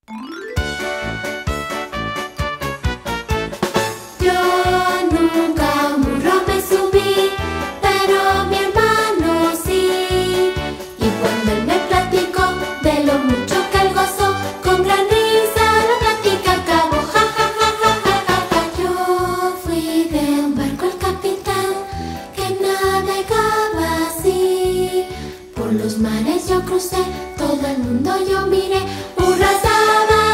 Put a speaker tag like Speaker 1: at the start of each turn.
Speaker 1: Yo nunca a un burro me subí, pero mi hermano sí. Y cuando él me platicó de lo mucho que él gozó, con gran risa la plática acabó. Ja, ja, ja, ja, ja, ja, ja. Yo fui de un barco el capitán que navegaba así. Por los mares yo crucé, todo el mundo yo miré. ¡Hurra, estaba